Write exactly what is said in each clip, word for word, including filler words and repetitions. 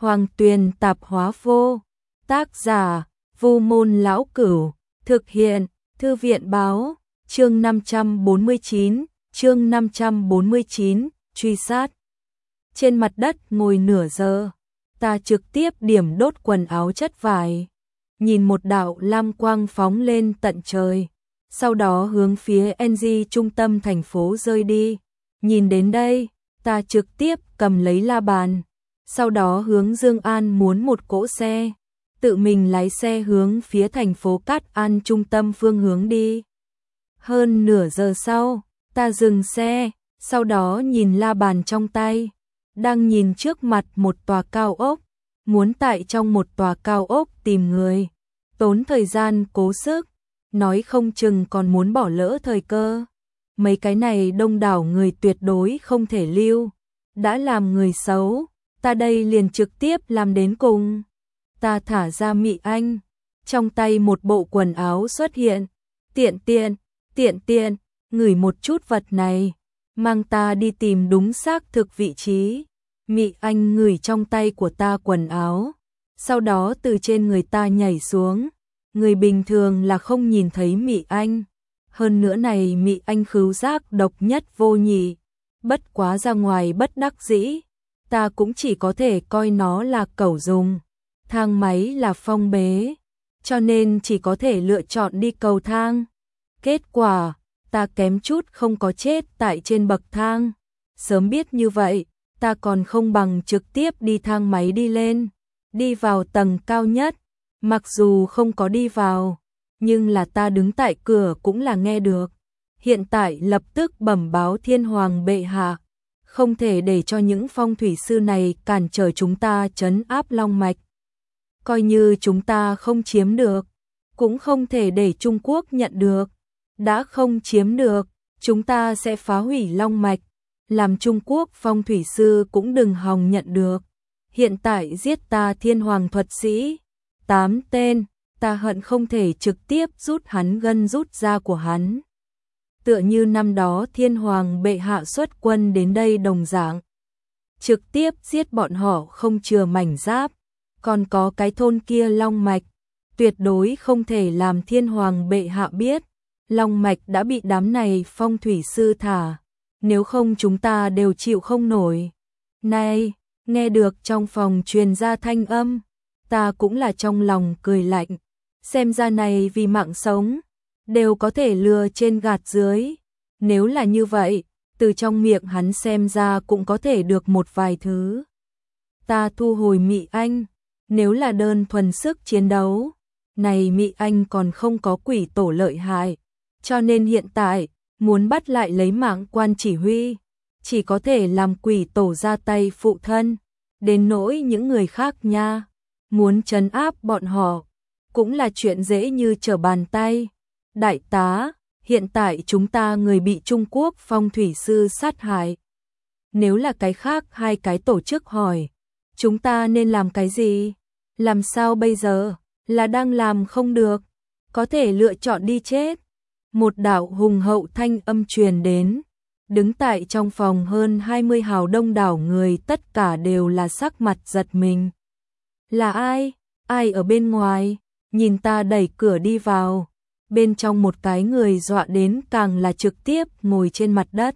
Hoàng Tuyền tạp hóa vô. Tác giả: Vu Môn Lão Cửu. Thực hiện: Thư viện báo. Chương năm trăm bốn mươi chín, chương năm trăm bốn mươi chín, truy sát. Trên mặt đất ngồi nửa giờ, ta trực tiếp điểm đốt quần áo chất vải. Nhìn một đạo lam quang phóng lên tận trời, sau đó hướng phía en giê trung tâm thành phố rơi đi. Nhìn đến đây, ta trực tiếp cầm lấy la bàn, sau đó hướng Dương An muốn một cỗ xe, tự mình lái xe hướng phía thành phố Cát An trung tâm phương hướng đi. Hơn nửa giờ sau, ta dừng xe, sau đó nhìn la bàn trong tay, đang nhìn trước mặt một tòa cao ốc, muốn tại trong một tòa cao ốc tìm người, tốn thời gian cố sức, nói không chừng còn muốn bỏ lỡ thời cơ. Mấy cái này đông đảo người tuyệt đối không thể lưu, đã làm người xấu, ta đây liền trực tiếp làm đến cùng. Ta thả ra Mị Anh, trong tay một bộ quần áo xuất hiện, tiện tiện, tiện tiện, ngửi một chút vật này, mang ta đi tìm đúng xác thực vị trí. Mị Anh ngửi trong tay của ta quần áo, sau đó từ trên người ta nhảy xuống. Người bình thường là không nhìn thấy Mị Anh. Hơn nữa này Mị Anh khứu giác độc nhất vô nhị, bất quá ra ngoài bất đắc dĩ, ta cũng chỉ có thể coi nó là cẩu dùng. Thang máy là phong bế, cho nên chỉ có thể lựa chọn đi cầu thang. Kết quả, ta kém chút không có chết tại trên bậc thang. Sớm biết như vậy, ta còn không bằng trực tiếp đi thang máy đi lên, đi vào tầng cao nhất. Mặc dù không có đi vào, nhưng là ta đứng tại cửa cũng là nghe được. Hiện tại lập tức bẩm báo Thiên Hoàng bệ hạ, không thể để cho những phong thủy sư này cản trở chúng ta trấn áp Long Mạch. Coi như chúng ta không chiếm được, cũng không thể để Trung Quốc nhận được. Đã không chiếm được, chúng ta sẽ phá hủy Long Mạch, làm Trung Quốc phong thủy sư cũng đừng hòng nhận được. Hiện tại giết ta Thiên Hoàng thuật sĩ tám tên, ta hận không thể trực tiếp rút hắn gân rút da của hắn. Tựa như năm đó Thiên Hoàng bệ hạ xuất quân đến đây đồng dạng, trực tiếp giết bọn họ không chừa mảnh giáp. Còn có cái thôn kia Long Mạch, tuyệt đối không thể làm Thiên Hoàng bệ hạ biết Long Mạch đã bị đám này phong thủy sư thả, nếu không chúng ta đều chịu không nổi. Này, nghe được trong phòng truyền ra thanh âm, ta cũng là trong lòng cười lạnh, xem ra này vì mạng sống, đều có thể lừa trên gạt dưới. Nếu là như vậy, từ trong miệng hắn xem ra cũng có thể được một vài thứ. Ta thu hồi Mị Anh, nếu là đơn thuần sức chiến đấu, này Mị Anh còn không có quỷ tổ lợi hại, cho nên hiện tại, muốn bắt lại lấy mạng quan chỉ huy, chỉ có thể làm quỷ tổ ra tay phụ thân. Đến nỗi những người khác nha, muốn trấn áp bọn họ, cũng là chuyện dễ như trở bàn tay. Đại tá, hiện tại chúng ta người bị Trung Quốc phong thủy sư sát hại. Nếu là cái khác hai cái tổ chức hỏi, chúng ta nên làm cái gì? Làm sao bây giờ? Là đang làm không được, có thể lựa chọn đi chết. Một đạo hùng hậu thanh âm truyền đến, đứng tại trong phòng hơn hai mươi hào đông đảo người tất cả đều là sắc mặt giật mình. Là ai? Ai ở bên ngoài? Nhìn ta đẩy cửa đi vào, bên trong một cái người dọa đến càng là trực tiếp ngồi trên mặt đất.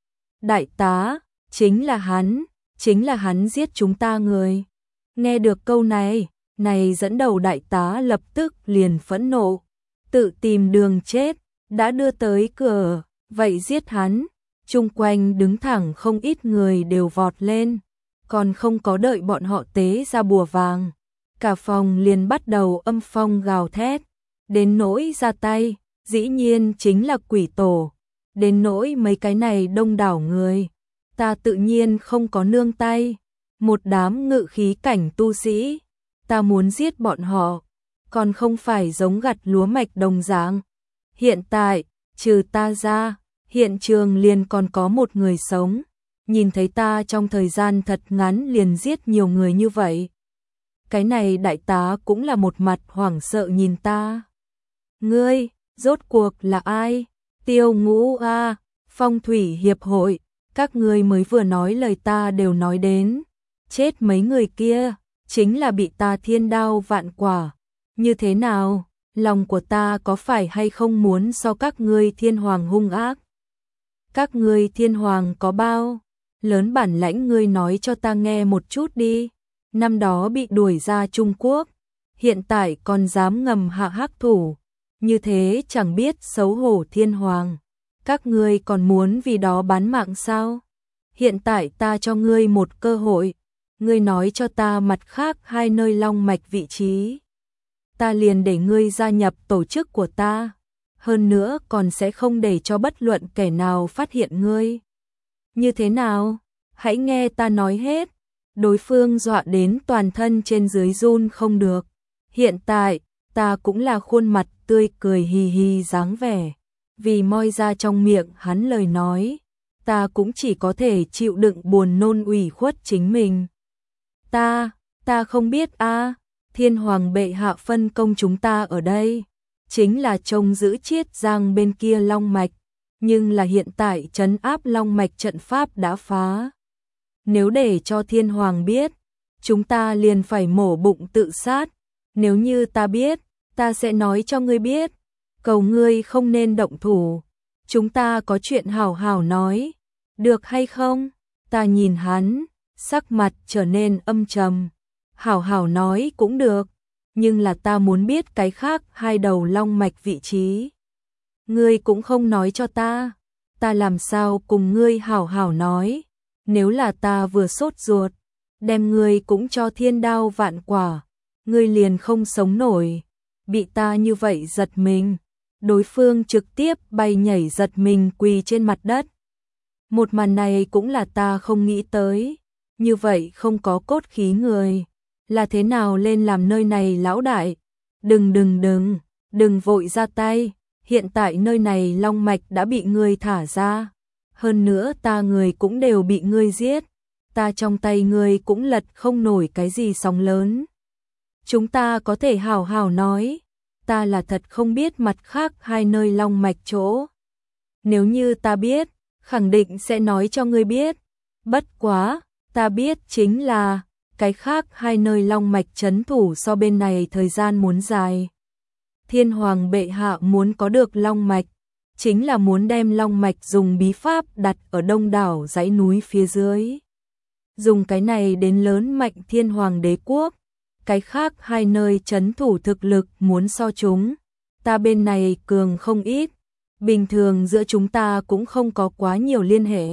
Đại tá, chính là hắn, chính là hắn giết chúng ta người. Nghe được câu này, này dẫn đầu đại tá lập tức liền phẫn nộ, tự tìm đường chết, đã đưa tới cửa, vậy giết hắn. Chung quanh đứng thẳng không ít người đều vọt lên, còn không có đợi bọn họ tế ra bùa vàng, cả phòng liền bắt đầu âm phong gào thét. Đến nỗi ra tay, dĩ nhiên chính là quỷ tổ. Đến nỗi mấy cái này đông đảo người, ta tự nhiên không có nương tay. Một đám ngự khí cảnh tu sĩ, ta muốn giết bọn họ, còn không phải giống gặt lúa mạch đồng dạng. Hiện tại, trừ ta ra, hiện trường liền còn có một người sống. Nhìn thấy ta trong thời gian thật ngắn liền giết nhiều người như vậy. Cái này đại tá cũng là một mặt hoảng sợ nhìn ta. Ngươi, rốt cuộc là ai? Tiêu Ngũ a, Phong thủy hiệp hội, các ngươi mới vừa nói lời ta đều nói đến. Chết mấy người kia, chính là bị ta thiên đao vạn quả. Như thế nào, lòng của ta có phải hay không muốn so các ngươi thiên hoàng hung ác? Các ngươi thiên hoàng có bao lớn bản lãnh, ngươi nói cho ta nghe một chút đi. Năm đó bị đuổi ra Trung Quốc, hiện tại còn dám ngầm hạ hắc thủ, như thế chẳng biết xấu hổ thiên hoàng. Các ngươi còn muốn vì đó bán mạng sao? Hiện tại ta cho ngươi một cơ hội, ngươi nói cho ta mặt khác hai nơi long mạch vị trí. Ta liền để ngươi gia nhập tổ chức của ta, hơn nữa còn sẽ không để cho bất luận kẻ nào phát hiện ngươi. Như thế nào? Hãy nghe ta nói hết. Đối phương dọa đến toàn thân trên dưới run không được. Hiện tại, ta cũng là khuôn mặt tươi cười hì hì dáng vẻ. Vì moi ra trong miệng hắn lời nói, ta cũng chỉ có thể chịu đựng buồn nôn ủy khuất chính mình. Ta, ta không biết a, thiên hoàng bệ hạ phân công chúng ta ở đây, chính là trông giữ Chiết Giang bên kia long mạch, nhưng là hiện tại trấn áp long mạch trận pháp đã phá. Nếu để cho thiên hoàng biết, chúng ta liền phải mổ bụng tự sát. Nếu như ta biết, ta sẽ nói cho ngươi biết. Cầu ngươi không nên động thủ. Chúng ta có chuyện hảo hảo nói. Được hay không? Ta nhìn hắn, sắc mặt trở nên âm trầm. Hảo hảo nói cũng được, nhưng là ta muốn biết cái khác hai đầu long mạch vị trí. Ngươi cũng không nói cho ta. Ta làm sao cùng ngươi hảo hảo nói? Nếu là ta vừa sốt ruột, đem ngươi cũng cho thiên đao vạn quả, ngươi liền không sống nổi. Bị ta như vậy giật mình, đối phương trực tiếp bay nhảy giật mình quỳ trên mặt đất. Một màn này cũng là ta không nghĩ tới, như vậy không có cốt khí người, là thế nào lên làm nơi này lão đại? Đừng đừng đừng, đừng vội ra tay, hiện tại nơi này long mạch đã bị ngươi thả ra. Hơn nữa ta người cũng đều bị ngươi giết, ta trong tay ngươi cũng lật không nổi cái gì sóng lớn. Chúng ta có thể hào hào nói, ta là thật không biết mặt khác hai nơi long mạch chỗ. Nếu như ta biết, khẳng định sẽ nói cho ngươi biết. Bất quá, ta biết chính là, cái khác hai nơi long mạch trấn thủ so bên này thời gian muốn dài. Thiên hoàng bệ hạ muốn có được long mạch, chính là muốn đem long mạch dùng bí pháp đặt ở đông đảo dãy núi phía dưới. Dùng cái này đến lớn mạnh thiên hoàng đế quốc, cái khác hai nơi trấn thủ thực lực muốn so chúng. Ta bên này cường không ít, bình thường giữa chúng ta cũng không có quá nhiều liên hệ.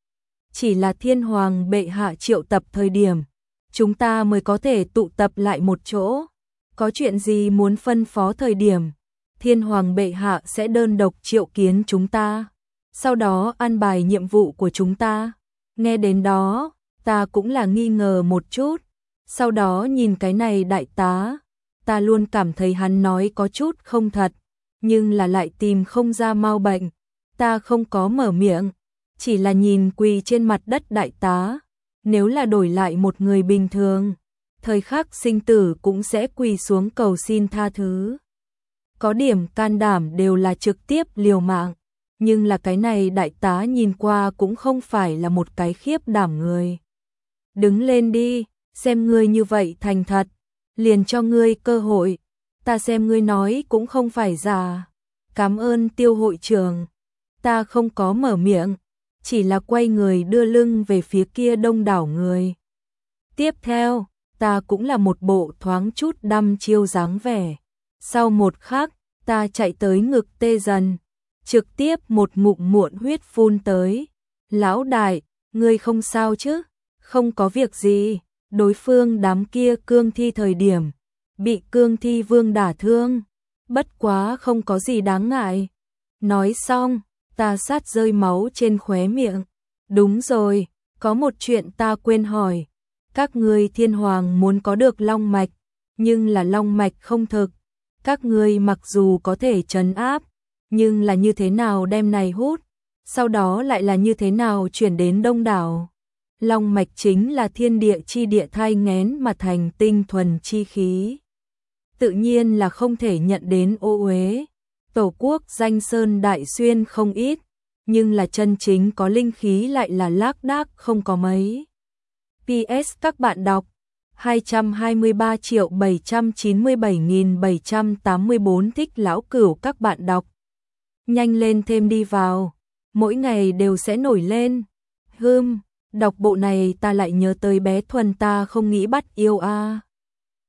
Chỉ là thiên hoàng bệ hạ triệu tập thời điểm, chúng ta mới có thể tụ tập lại một chỗ. Có chuyện gì muốn phân phó thời điểm, thiên hoàng bệ hạ sẽ đơn độc triệu kiến chúng ta, sau đó an bài nhiệm vụ của chúng ta. Nghe đến đó, ta cũng là nghi ngờ một chút, sau đó nhìn cái này đại tá, ta luôn cảm thấy hắn nói có chút không thật, nhưng là lại tìm không ra mau bệnh. Ta không có mở miệng, chỉ là nhìn quỳ trên mặt đất đại tá, nếu là đổi lại một người bình thường, thời khắc sinh tử cũng sẽ quỳ xuống cầu xin tha thứ. Có điểm can đảm đều là trực tiếp liều mạng, nhưng là cái này đại tá nhìn qua cũng không phải là một cái khiếp đảm người. Đứng lên đi, xem ngươi như vậy thành thật, liền cho ngươi cơ hội, ta xem ngươi nói cũng không phải giả. Cảm ơn Tiêu hội trưởng. Ta không có mở miệng, chỉ là quay người đưa lưng về phía kia đông đảo người. Tiếp theo, ta cũng là một bộ thoáng chút đăm chiêu dáng vẻ. Sau một khắc, ta chạy tới ngực tê dần, trực tiếp một ngụm muộn huyết phun tới. Lão đại, ngươi không sao chứ? Không có việc gì. Đối phương đám kia cương thi thời điểm, bị cương thi vương đả thương. Bất quá không có gì đáng ngại. Nói xong, ta sát rơi máu trên khóe miệng. Đúng rồi, có một chuyện ta quên hỏi. Các ngươi thiên hoàng muốn có được long mạch, nhưng là long mạch không thực. Các ngươi mặc dù có thể trấn áp, nhưng là như thế nào đem này hút, sau đó lại là như thế nào chuyển đến đông đảo. Long mạch chính là thiên địa chi địa thai nghén mà thành tinh thuần chi khí. Tự nhiên là không thể nhận đến ô uế. Tổ quốc danh sơn đại xuyên không ít, nhưng là chân chính có linh khí lại là lác đác không có mấy. pê ét các bạn đọc, hai trăm hai mươi ba triệu bảy trăm chín mươi bảy nghìn bảy trăm tám mươi bốn thích lão cửu các bạn đọc. Nhanh lên thêm đi vào, mỗi ngày đều sẽ nổi lên. Hưm, đọc bộ này ta lại nhớ tới bé Thuần ta không nghĩ bắt yêu a. À.